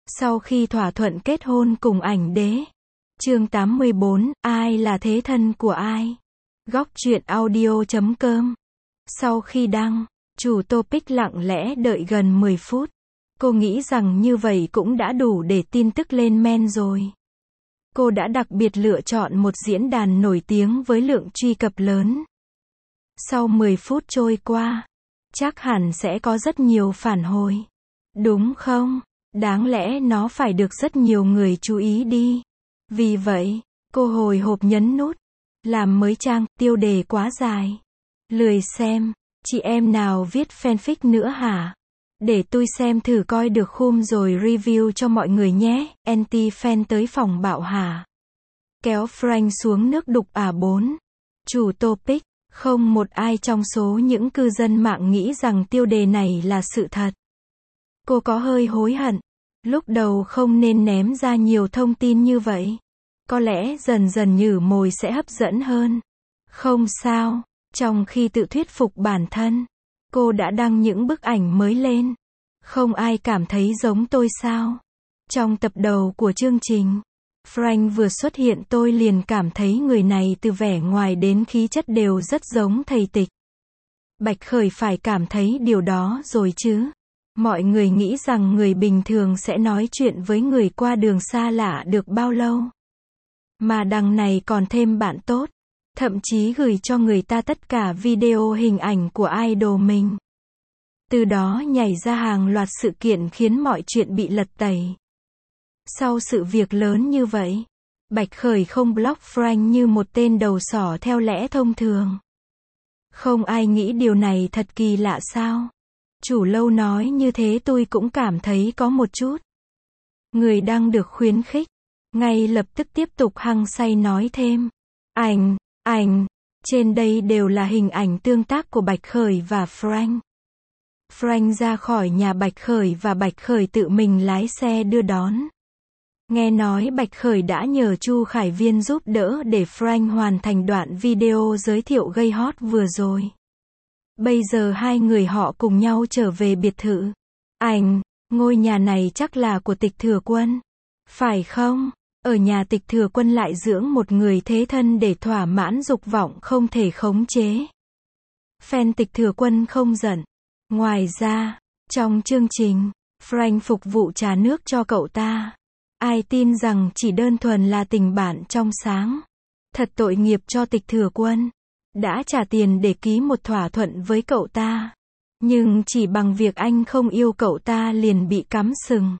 Sau khi thỏa thuận kết hôn cùng ảnh đế. Chương 84, ai là thế thân của ai? Góc truyện audio.com. Sau khi đăng, chủ topic lặng lẽ đợi gần 10 phút. Cô nghĩ rằng như vậy cũng đã đủ để tin tức lên men rồi. Cô đã đặc biệt lựa chọn một diễn đàn nổi tiếng với lượng truy cập lớn. Sau 10 phút trôi qua, chắc hẳn sẽ có rất nhiều phản hồi. Đúng không? Đáng lẽ nó phải được rất nhiều người chú ý đi. Vì vậy, cô hồi hộp nhấn nút. Làm mới trang, tiêu đề quá dài. Lười xem, chị em nào viết fanfic nữa hả? Để tôi xem thử coi được khum rồi review cho mọi người nhé. Anti-fan tới phòng bạo hả? Kéo Frank xuống nước đục 4. Chủ topic, không một ai trong số những cư dân mạng nghĩ rằng tiêu đề này là sự thật. Cô có hơi hối hận. Lúc đầu không nên ném ra nhiều thông tin như vậy. Có lẽ dần dần nhử mồi sẽ hấp dẫn hơn. Không sao, trong khi tự thuyết phục bản thân, cô đã đăng những bức ảnh mới lên. Không ai cảm thấy giống tôi sao? Trong tập đầu của chương trình, Frank vừa xuất hiện tôi liền cảm thấy người này từ vẻ ngoài đến khí chất đều rất giống thầy Tịch. Bạch Khởi phải cảm thấy điều đó rồi chứ. Mọi người nghĩ rằng người bình thường sẽ nói chuyện với người qua đường xa lạ được bao lâu. Mà đằng này còn thêm bạn tốt. Thậm chí gửi cho người ta tất cả video hình ảnh của idol mình. Từ đó nhảy ra hàng loạt sự kiện khiến mọi chuyện bị lật tẩy. Sau sự việc lớn như vậy, Bạch Khởi không block Frank như một tên đầu sỏ theo lẽ thông thường. Không ai nghĩ điều này thật kỳ lạ sao? Chủ lâu nói như thế tôi cũng cảm thấy có một chút. Người đang được khuyến khích, ngay lập tức tiếp tục hăng say nói thêm. Ảnh, trên đây đều là hình ảnh tương tác của Bạch Khởi và Frank. Frank ra khỏi nhà Bạch Khởi và Bạch Khởi tự mình lái xe đưa đón. Nghe nói Bạch Khởi đã nhờ Chu Khải Viên giúp đỡ để Frank hoàn thành đoạn video giới thiệu gây hot vừa rồi. Bây giờ hai người họ cùng nhau trở về biệt thự. Ngôi nhà này chắc là của Tịch Thừa Quân. Phải không? Ở nhà Tịch Thừa Quân lại dưỡng một người thế thân để thỏa mãn dục vọng không thể khống chế. Fan Tịch Thừa Quân không giận. Ngoài ra, trong chương trình, Frank phục vụ trà nước cho cậu ta. Ai tin rằng chỉ đơn thuần là tình bạn trong sáng. Thật tội nghiệp cho Tịch Thừa Quân. Đã trả tiền để ký một thỏa thuận với cậu ta. Nhưng chỉ bằng việc anh không yêu cậu ta liền bị cắm sừng.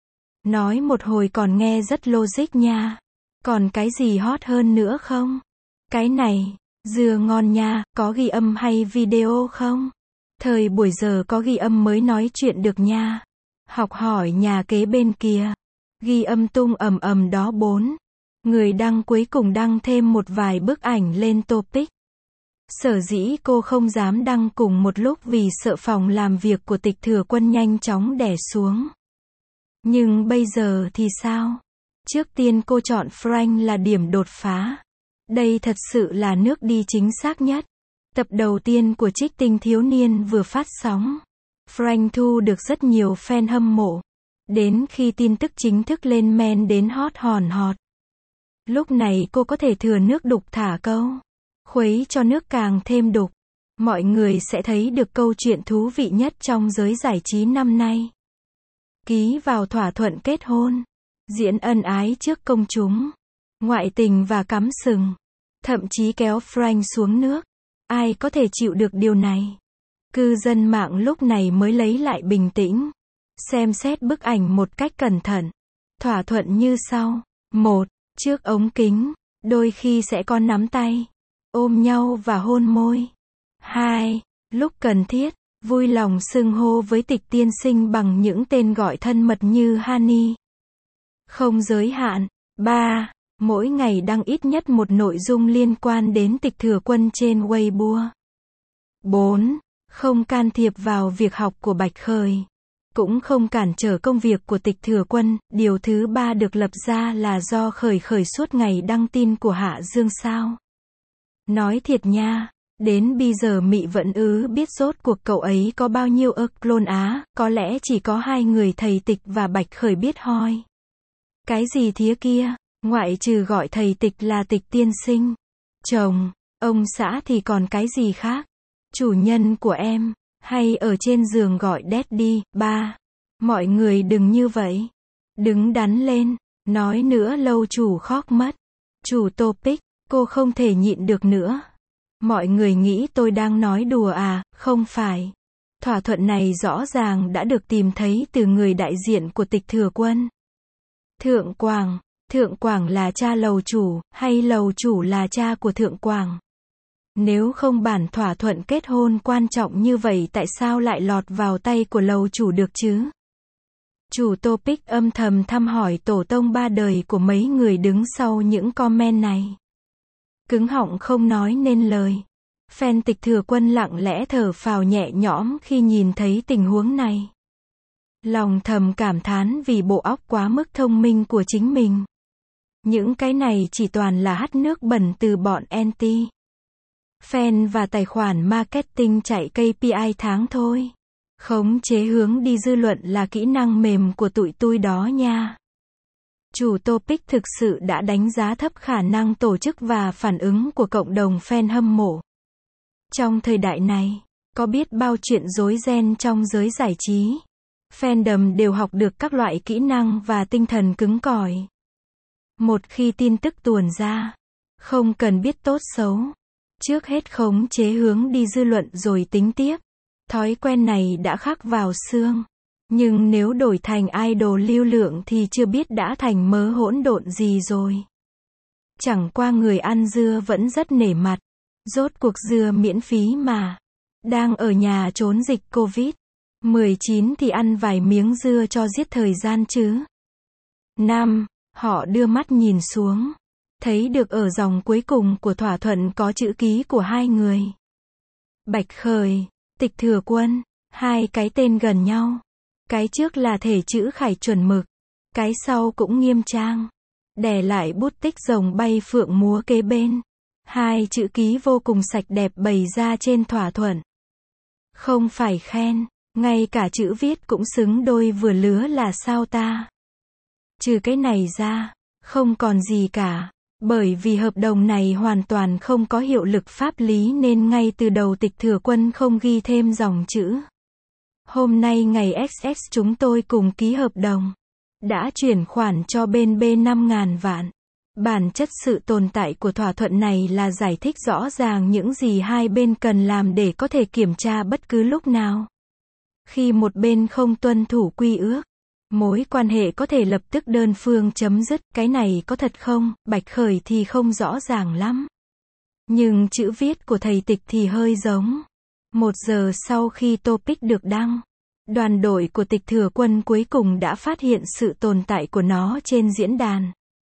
Nói một hồi còn nghe rất logic nha. Còn cái gì hot hơn nữa không? Cái này, dưa ngon nha, có ghi âm hay video không? Thời buổi giờ có ghi âm mới nói chuyện được nha. Học hỏi nhà kế bên kia. Ghi âm tung ầm đó 4. Người đăng cuối cùng đăng thêm một vài bức ảnh lên topic. Sở dĩ cô không dám đăng cùng một lúc vì sợ phòng làm việc của Tịch Thừa Quân nhanh chóng đè xuống. Nhưng bây giờ thì sao? Trước tiên cô chọn Frank là điểm đột phá. Đây thật sự là nước đi chính xác nhất. Tập đầu tiên của Trích Tinh Thiếu Niên vừa phát sóng. Frank thu được rất nhiều fan hâm mộ. Đến khi tin tức chính thức lên men đến hot hòn hot. Lúc này cô có thể thừa nước đục thả câu. Khuấy cho nước càng thêm đục. Mọi người sẽ thấy được câu chuyện thú vị nhất trong giới giải trí năm nay. Ký vào thỏa thuận kết hôn. Diễn ân ái trước công chúng. Ngoại tình và cắm sừng. Thậm chí kéo Frank xuống nước. Ai có thể chịu được điều này? Cư dân mạng lúc này mới lấy lại bình tĩnh. Xem xét bức ảnh một cách cẩn thận. Thỏa thuận như sau. 1. Trước ống kính, đôi khi sẽ có nắm tay, ôm nhau và hôn môi. 2. Lúc cần thiết, vui lòng xưng hô với Tịch tiên sinh bằng những tên gọi thân mật như Honey. Không giới hạn. 3. Mỗi ngày đăng ít nhất một nội dung liên quan đến Tịch Thừa Quân trên Weibo. 4. Không can thiệp vào việc học của Bạch Khởi. Cũng không cản trở công việc của Tịch Thừa Quân. Điều thứ 3 được lập ra là do Khởi suốt ngày đăng tin của Hạ Dương sao. Nói thiệt nha, Đến bây giờ Mị vẫn biết rốt cuộc cậu ấy có bao nhiêu clone á, có lẽ chỉ có 2 người thầy Tịch và Bạch Khởi biết hoi. Cái gì thía kia, ngoại trừ gọi thầy Tịch là Tịch tiên sinh, chồng, ông xã thì còn cái gì khác? Chủ nhân của em, hay ở trên giường gọi daddy, ba. Mọi người đừng như vậy. Đứng đắn lên, nói nữa lâu chủ khóc mất. Chủ topic, cô không thể nhịn được nữa. Mọi người nghĩ tôi đang nói đùa à, không phải. Thỏa thuận này rõ ràng đã được tìm thấy từ người đại diện của Tịch Thừa Quân. Thượng Quảng là cha lầu chủ, hay lầu chủ là cha của Thượng Quảng? Nếu không bản thỏa thuận kết hôn quan trọng như vậy tại sao lại lọt vào tay của lầu chủ được chứ? Chủ topic âm thầm thăm hỏi tổ tông 3 đời của mấy người đứng sau những comment này. Cứng họng không nói nên lời. Fan Tịch Thừa Quân lặng lẽ thở phào nhẹ nhõm khi nhìn thấy tình huống này. Lòng thầm cảm thán vì bộ óc quá mức thông minh của chính mình. Những cái này chỉ toàn là hắt nước bẩn từ bọn anti fan và tài khoản marketing chạy KPI tháng thôi. Khống chế hướng đi dư luận là kỹ năng mềm của tụi tui đó nha. Chủ topic thực sự đã đánh giá thấp khả năng tổ chức và phản ứng của cộng đồng fan hâm mộ. Trong thời đại này, có biết bao chuyện rối ren trong giới giải trí. Fandom đều học được các loại kỹ năng và tinh thần cứng cỏi. Một khi tin tức tuồn ra, không cần biết tốt xấu. Trước hết khống chế hướng đi dư luận rồi tính tiếp. Thói quen này đã khắc vào xương. Nhưng nếu đổi thành idol lưu lượng thì chưa biết đã thành mớ hỗn độn gì rồi. Chẳng qua người ăn dưa vẫn rất nể mặt. Rốt cuộc dưa miễn phí mà. Đang ở nhà trốn dịch Covid-19 thì ăn vài miếng dưa cho giết thời gian chứ. 5. Họ đưa mắt nhìn xuống. Thấy được ở dòng cuối cùng của thỏa thuận có chữ ký của 2 người. Bạch Khởi, Tịch Thừa Quân. 2 cái tên gần nhau. Cái trước là thể chữ khải chuẩn mực. Cái sau cũng nghiêm trang. Đè lại bút tích rồng bay phượng múa kế bên. 2 chữ ký vô cùng sạch đẹp bày ra trên thỏa thuận. Không phải khen, ngay cả chữ viết cũng xứng đôi vừa lứa là sao ta? Trừ cái này ra, không còn gì cả. Bởi vì hợp đồng này hoàn toàn không có hiệu lực pháp lý nên ngay từ đầu Tịch Thừa Quân không ghi thêm dòng chữ. Hôm nay ngày XX chúng tôi cùng ký hợp đồng. Đã chuyển khoản cho bên B 5.000 vạn. Bản chất sự tồn tại của thỏa thuận này là giải thích rõ ràng những gì hai bên cần làm để có thể kiểm tra bất cứ lúc nào. Khi một bên không tuân thủ quy ước, mối quan hệ có thể lập tức đơn phương chấm dứt. Cái này có thật không? Bạch Khởi thì không rõ ràng lắm. Nhưng chữ viết của thầy Tịch thì hơi giống. 1 giờ sau khi topic được đăng, đoàn đội của Tịch Thừa Quân cuối cùng đã phát hiện sự tồn tại của nó trên diễn đàn.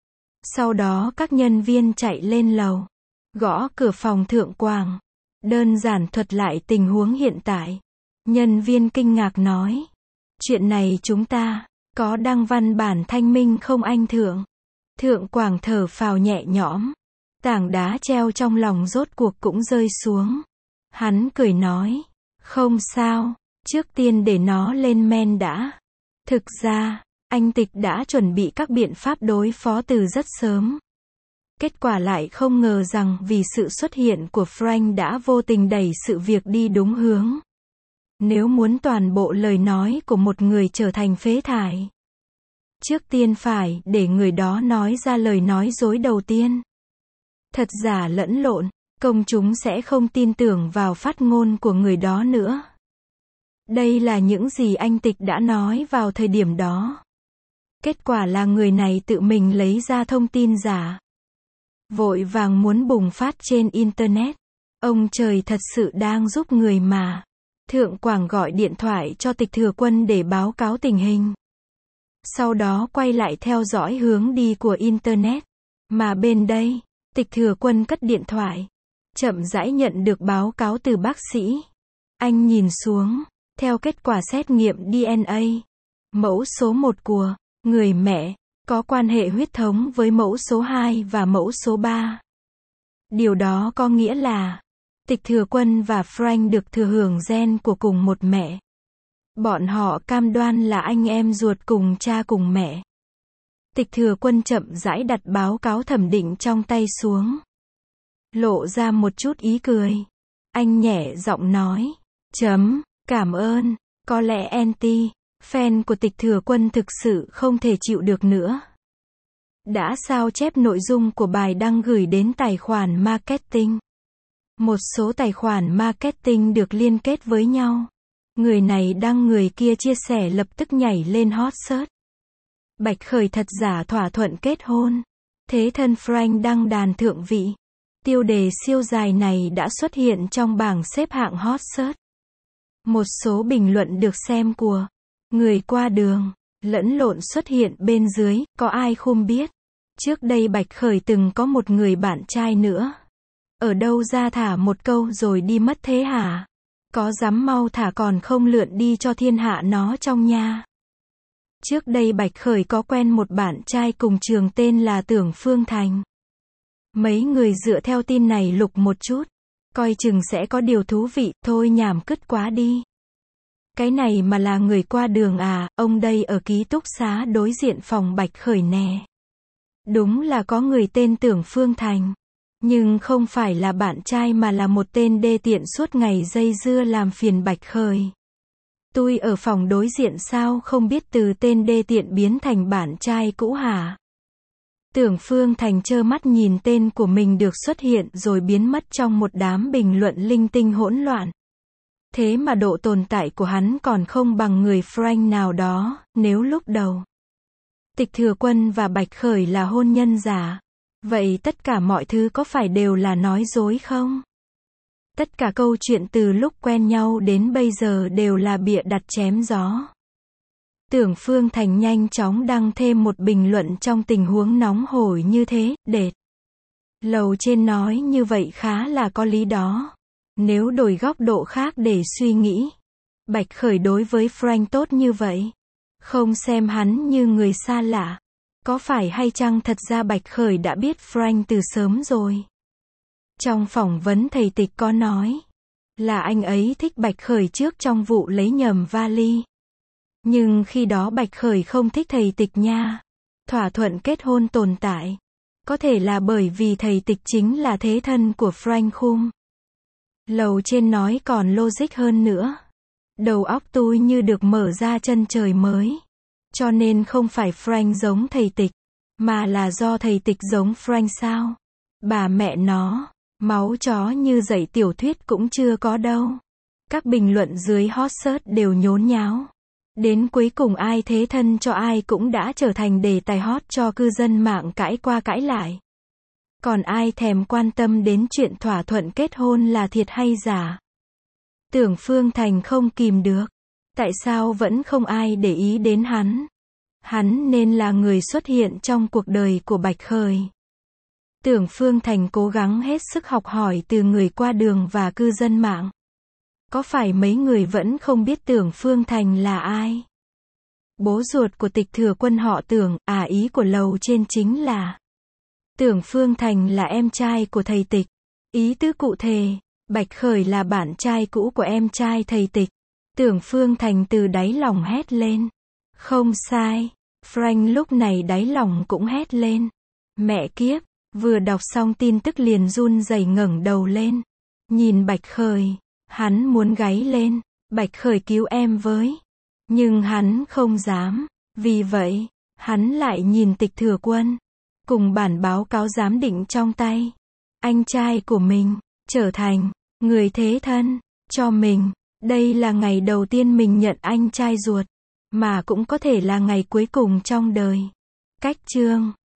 Sau đó các nhân viên chạy lên lầu, gõ cửa phòng Thượng Quảng, đơn giản thuật lại tình huống hiện tại. Nhân viên kinh ngạc nói, chuyện này chúng ta có đăng văn bản thanh minh không anh Thượng? Thượng Quảng thở phào nhẹ nhõm, tảng đá treo trong lòng rốt cuộc cũng rơi xuống. Hắn cười nói, không sao, trước tiên để nó lên men đã. Thực ra, anh Tịch đã chuẩn bị các biện pháp đối phó từ rất sớm. Kết quả lại không ngờ rằng vì sự xuất hiện của Frank đã vô tình đẩy sự việc đi đúng hướng. Nếu muốn toàn bộ lời nói của một người trở thành phế thải, trước tiên phải để người đó nói ra lời nói dối đầu tiên. Thật giả lẫn lộn, công chúng sẽ không tin tưởng vào phát ngôn của người đó nữa. Đây là những gì anh Tịch đã nói vào thời điểm đó. Kết quả là người này tự mình lấy ra thông tin giả. Vội vàng muốn bùng phát trên Internet. Ông trời thật sự đang giúp người mà. Thượng Quảng gọi điện thoại cho Tịch Thừa Quân để báo cáo tình hình. Sau đó quay lại theo dõi hướng đi của Internet. Mà bên đây, Tịch Thừa Quân cất điện thoại. Chậm rãi nhận được báo cáo từ bác sĩ. Anh nhìn xuống, theo kết quả xét nghiệm DNA. Mẫu số 1 của người mẹ có quan hệ huyết thống với mẫu số 2 và mẫu số 3. Điều đó có nghĩa là Tịch Thừa Quân và Frank được thừa hưởng gen của cùng một mẹ. Bọn họ cam đoan là anh em ruột cùng cha cùng mẹ. Tịch Thừa Quân chậm rãi đặt báo cáo thẩm định trong tay xuống. Lộ ra một chút ý cười. Anh nhẹ giọng nói. Cảm ơn. Có lẽ fan của Tịch Thừa Quân thực sự không thể chịu được nữa. Đã sao chép nội dung của bài đăng gửi đến tài khoản marketing. Một số tài khoản marketing được liên kết với nhau. Người này đăng người kia chia sẻ lập tức nhảy lên hot search. Bạch Khởi thật giả thỏa thuận kết hôn. Thế thân Frank đăng đàn thượng vị. Tiêu đề siêu dài này đã xuất hiện trong bảng xếp hạng hot search. Một số bình luận được xem của người qua đường, lẫn lộn xuất hiện bên dưới, có ai không biết. Trước đây Bạch Khởi từng có một người bạn trai nữa. Ở đâu ra thả một câu rồi đi mất thế hả? Có dám mau thả còn không lượn đi cho thiên hạ nó trong nhà. Trước đây Bạch Khởi có quen một bạn trai cùng trường tên là Tưởng Phương Thành. Mấy người dựa theo tin này lục một chút. Coi chừng sẽ có điều thú vị, thôi nhảm cứt quá đi. Cái này mà là người qua đường à, ông đây ở ký túc xá đối diện phòng Bạch Khởi nè. Đúng là có người tên Tưởng Phương Thành. Nhưng không phải là bạn trai mà là một tên đê tiện suốt ngày dây dưa làm phiền Bạch Khởi. Tôi ở phòng đối diện sao không biết từ tên đê tiện biến thành bạn trai cũ hả? Tưởng Phương Thành trơ mắt nhìn tên của mình được xuất hiện rồi biến mất trong một đám bình luận linh tinh hỗn loạn. Thế mà độ tồn tại của hắn còn không bằng người Frank nào đó, nếu lúc đầu Tịch Thừa Quân và Bạch Khởi là hôn nhân giả. Vậy tất cả mọi thứ có phải đều là nói dối không? Tất cả câu chuyện từ lúc quen nhau đến bây giờ đều là bịa đặt chém gió. Tưởng Phương Thành nhanh chóng đăng thêm một bình luận trong tình huống nóng hổi như thế, đệt. Lầu trên nói như vậy khá là có lý đó. Nếu đổi góc độ khác để suy nghĩ. Bạch Khởi đối với Frank tốt như vậy. Không xem hắn như người xa lạ. Có phải hay chăng thật ra Bạch Khởi đã biết Frank từ sớm rồi? Trong phỏng vấn thầy Tịch có nói là anh ấy thích Bạch Khởi trước trong vụ lấy nhầm vali. Nhưng khi đó Bạch Khởi không thích thầy Tịch nha. Thỏa thuận kết hôn tồn tại. Có thể là bởi vì thầy Tịch chính là thế thân của Frank Khum. Lầu trên nói còn logic hơn nữa. Đầu óc tôi như được mở ra chân trời mới. Cho nên không phải Frank giống thầy Tịch, mà là do thầy Tịch giống Frank sao? Bà mẹ nó, máu chó như dạy tiểu thuyết cũng chưa có đâu. Các bình luận dưới hot search đều nhốn nháo. Đến cuối cùng ai thế thân cho ai cũng đã trở thành đề tài hot cho cư dân mạng cãi qua cãi lại. Còn ai thèm quan tâm đến chuyện thỏa thuận kết hôn là thiệt hay giả? Tưởng Phương Thành không kìm được. Tại sao vẫn không ai để ý đến hắn? Hắn nên là người xuất hiện trong cuộc đời của Bạch Khởi. Tưởng Phương Thành cố gắng hết sức học hỏi từ người qua đường và cư dân mạng. Có phải mấy người vẫn không biết Tưởng Phương Thành là ai? Bố ruột của Tịch Thừa Quân họ Tưởng, ý của lầu trên chính là Tưởng Phương Thành là em trai của thầy Tịch. Ý tứ cụ thể, Bạch Khởi là bạn trai cũ của em trai thầy Tịch. Tưởng Phương Thành từ đáy lòng hét lên. Không sai. Frank lúc này đáy lòng cũng hét lên. Mẹ kiếp, vừa đọc xong tin tức liền run rẩy ngẩng đầu lên. Nhìn Bạch Khởi, hắn muốn gáy lên. Bạch Khởi cứu em với. Nhưng hắn không dám. Vì vậy, hắn lại nhìn Tịch Thừa Quân. Cùng bản báo cáo giám định trong tay. Anh trai của mình, trở thành người thế thân cho mình. Đây là ngày đầu tiên mình nhận anh trai ruột. Mà cũng có thể là ngày cuối cùng trong đời. Cách chương